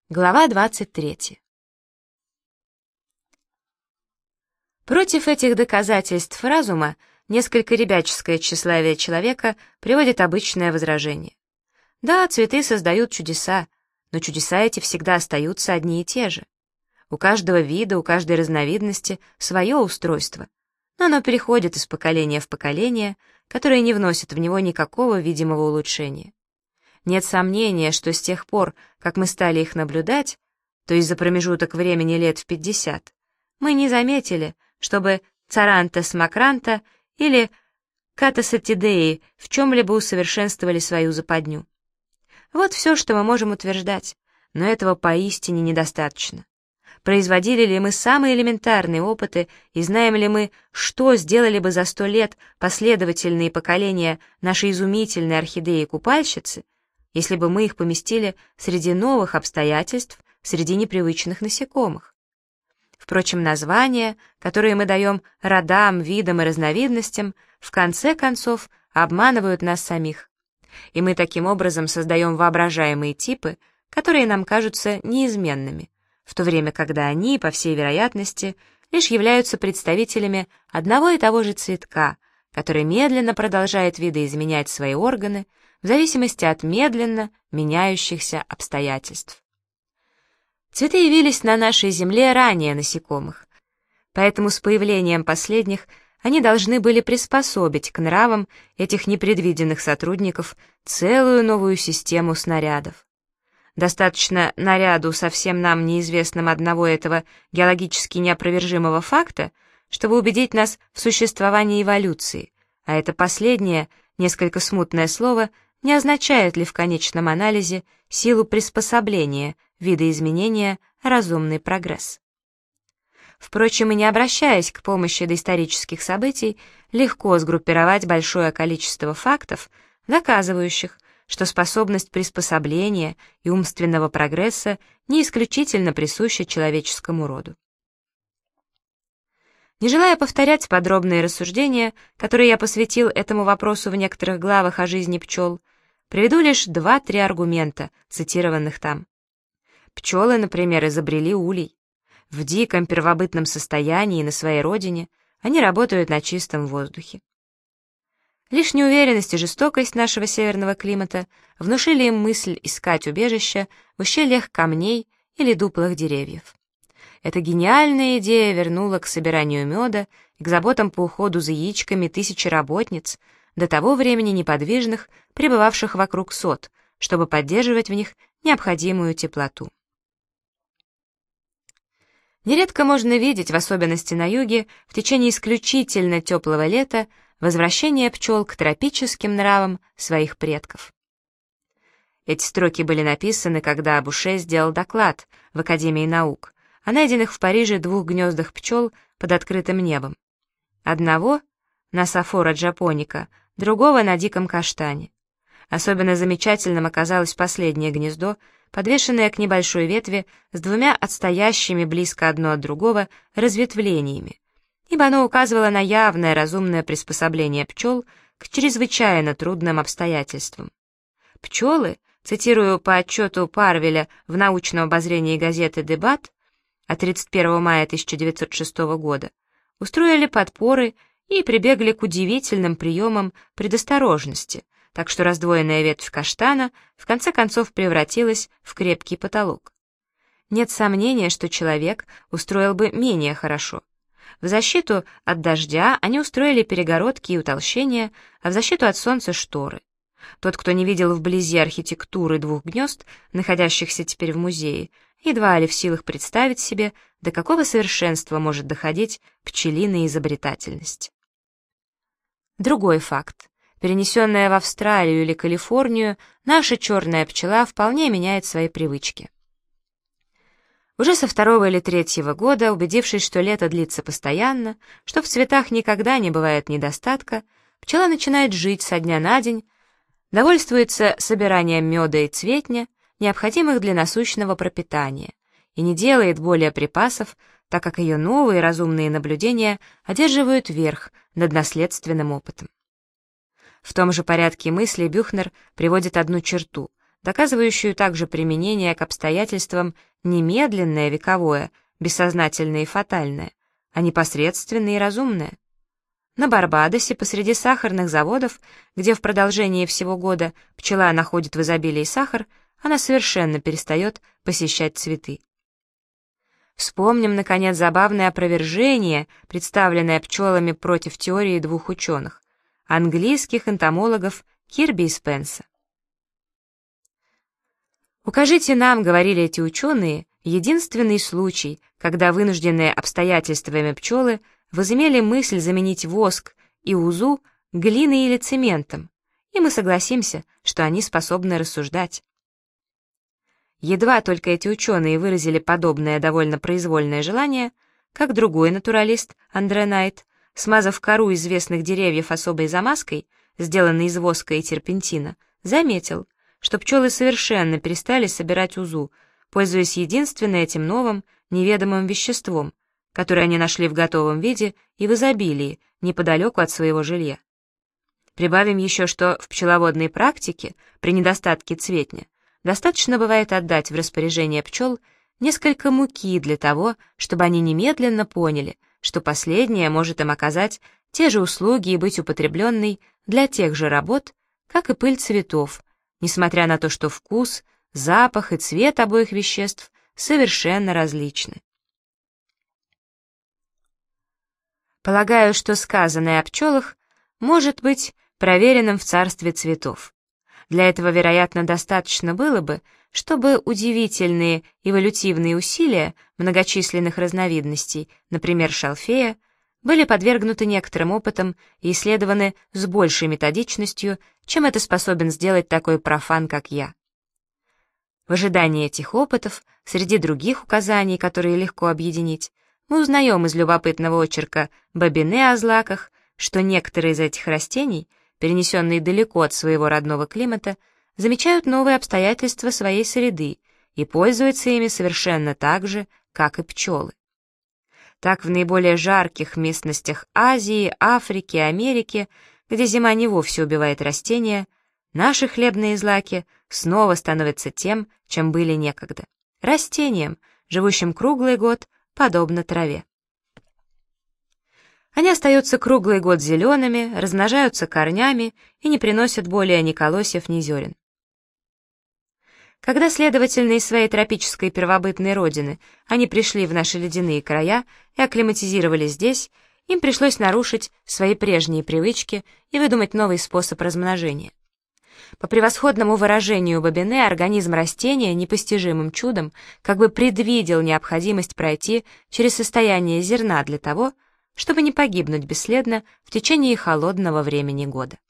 Глава 23. Против этих доказательств разума несколько ребяческое тщеславие человека приводит обычное возражение. Да, цветы создают чудеса, но чудеса эти всегда остаются одни и те же. У каждого вида, у каждой разновидности свое устройство, но оно переходит из поколения в поколение, которое не вносит в него никакого видимого улучшения. Нет сомнения, что с тех пор, как мы стали их наблюдать, то есть за промежуток времени лет в 50, мы не заметили, чтобы Царантес макранта или Катасатидеи в чем-либо усовершенствовали свою западню. Вот все, что мы можем утверждать, но этого поистине недостаточно. Производили ли мы самые элементарные опыты и знаем ли мы, что сделали бы за 100 лет последовательные поколения нашей изумительной орхидеи-купальщицы, если бы мы их поместили среди новых обстоятельств, среди непривычных насекомых? Впрочем, названия, которые мы даем родам, видам и разновидностям, в конце концов обманывают нас самих. И мы таким образом создаем воображаемые типы, которые нам кажутся неизменными, в то время, когда они, по всей вероятности, лишь являются представителями одного и того же цветка, который медленно продолжает видоизменять свои органы в зависимости от медленно меняющихся обстоятельств. Цветы явились на нашей Земле ранее насекомых, поэтому с появлением последних они должны были приспособить к нравам этих непредвиденных сотрудников целую новую систему снарядов. Достаточно наряду совсем нам неизвестным одного этого геологически неопровержимого факта, чтобы убедить нас в существовании эволюции, а это последнее, несколько смутное слово, не означает ли в конечном анализе силу приспособления, видоизменения, разумный прогресс. Впрочем, и не обращаясь к помощи доисторических событий, легко сгруппировать большое количество фактов, доказывающих, что способность приспособления и умственного прогресса не исключительно присуща человеческому роду. Не желая повторять подробные рассуждения, которые я посвятил этому вопросу в некоторых главах о жизни пчел, приведу лишь 2-3 аргумента, цитированных там. Пчелы, например, изобрели улей. В диком первобытном состоянии на своей родине они работают на чистом воздухе. Лишь неуверенность и жестокость нашего северного климата внушили им мысль искать убежища в ущельях камней или дуплах деревьев. Эта гениальная идея вернула к собиранию меда и к заботам по уходу за яичками тысячи работниц, до того времени неподвижных, пребывавших вокруг сот, чтобы поддерживать в них необходимую теплоту. Нередко можно видеть, в особенности на юге, в течение исключительно теплого лета, возвращение пчел к тропическим нравам своих предков. Эти строки были написаны, когда Буше сделал доклад в Академии наук о найденных в Париже 2 гнездах пчел под открытым небом. Одного на Софора джапоника, другого на диком каштане. Особенно замечательным оказалось последнее гнездо, подвешенное к небольшой ветви с 2 отстоящими близко одно от другого разветвлениями, ибо оно указывало на явное разумное приспособление пчел к чрезвычайно трудным обстоятельствам. Пчелы, цитирую по отчету Парвеля в научном обозрении газеты «Дебат» от 31 мая 1906 года, устроили подпоры и прибегли к удивительным приемам предосторожности, так что раздвоенная ветвь каштана в конце концов превратилась в крепкий потолок. Нет сомнения, что человек устроил бы менее хорошо. В защиту от дождя они устроили перегородки и утолщения, а в защиту от солнца — шторы. Тот, кто не видел вблизи архитектуры 2 гнезд, находящихся теперь в музее, едва ли в силах представить себе, до какого совершенства может доходить пчелиная изобретательность. Другой факт. Перенесенная в Австралию или Калифорнию, наша черная пчела вполне меняет свои привычки. Уже со 2-го или 3-го года, убедившись, что лето длится постоянно, что в цветах никогда не бывает недостатка, пчела начинает жить со дня на день, довольствуется собиранием меда и цветня, необходимых для насущного пропитания, и не делает более припасов, так как ее новые разумные наблюдения одерживают верх над наследственным опытом. В том же порядке мысли Бюхнер приводит одну черту, доказывающую также применение к обстоятельствам немедленное, вековое, бессознательное и фатальное, а непосредственное и разумное. На Барбадосе, посреди сахарных заводов, где в продолжении всего года пчела находит в изобилии сахар, она совершенно перестает посещать цветы. Вспомним, наконец, забавное опровержение, представленное пчелами против теории двух ученых, английских энтомологов Кирби и Спенса. «Укажите нам, — говорили эти ученые, — единственный случай, когда вынужденные обстоятельствами пчелы возымели мысль заменить воск и узу глиной или цементом, и мы согласимся, что они способны рассуждать». Едва только эти ученые выразили подобное довольно произвольное желание, как другой натуралист, Андре Найт, смазав кору известных деревьев особой замазкой, сделанной из воска и терпентина, заметил, что пчелы совершенно перестали собирать узу, пользуясь единственно этим новым, неведомым веществом, которое они нашли в готовом виде и в изобилии, неподалеку от своего жилья. Прибавим еще, что в пчеловодной практике, при недостатке цветня, достаточно бывает отдать в распоряжение пчел несколько муки для того, чтобы они немедленно поняли, что последняя может им оказать те же услуги и быть употребленной для тех же работ, как и пыль цветов, несмотря на то, что вкус, запах и цвет обоих веществ совершенно различны. Полагаю, что сказанное о пчелах может быть проверенным в царстве цветов. Для этого, вероятно, достаточно было бы, чтобы удивительные эволютивные усилия многочисленных разновидностей, например, шалфея, были подвергнуты некоторым опытам и исследованы с большей методичностью, чем это способен сделать такой профан, как я. В ожидании этих опытов, среди других указаний, которые легко объединить, мы узнаем из любопытного очерка Бобине о злаках, что некоторые из этих растений, перенесенные далеко от своего родного климата, замечают новые обстоятельства своей среды и пользуются ими совершенно так же, как и пчелы. Так в наиболее жарких местностях Азии, Африки, Америки, где зима не вовсе убивает растения, наши хлебные злаки снова становятся тем, чем были некогда — растением, живущим круглый год, подобно траве. Они остаются круглый год зелеными, размножаются корнями и не приносят более ни колосьев, ни зерен. Когда, следовательно, из своей тропической первобытной родины они пришли в наши ледяные края и акклиматизировались здесь, им пришлось нарушить свои прежние привычки и выдумать новый способ размножения. По превосходному выражению Бобине, организм растения непостижимым чудом как бы предвидел необходимость пройти через состояние зерна для того, чтобы не погибнуть бесследно в течение холодного времени года.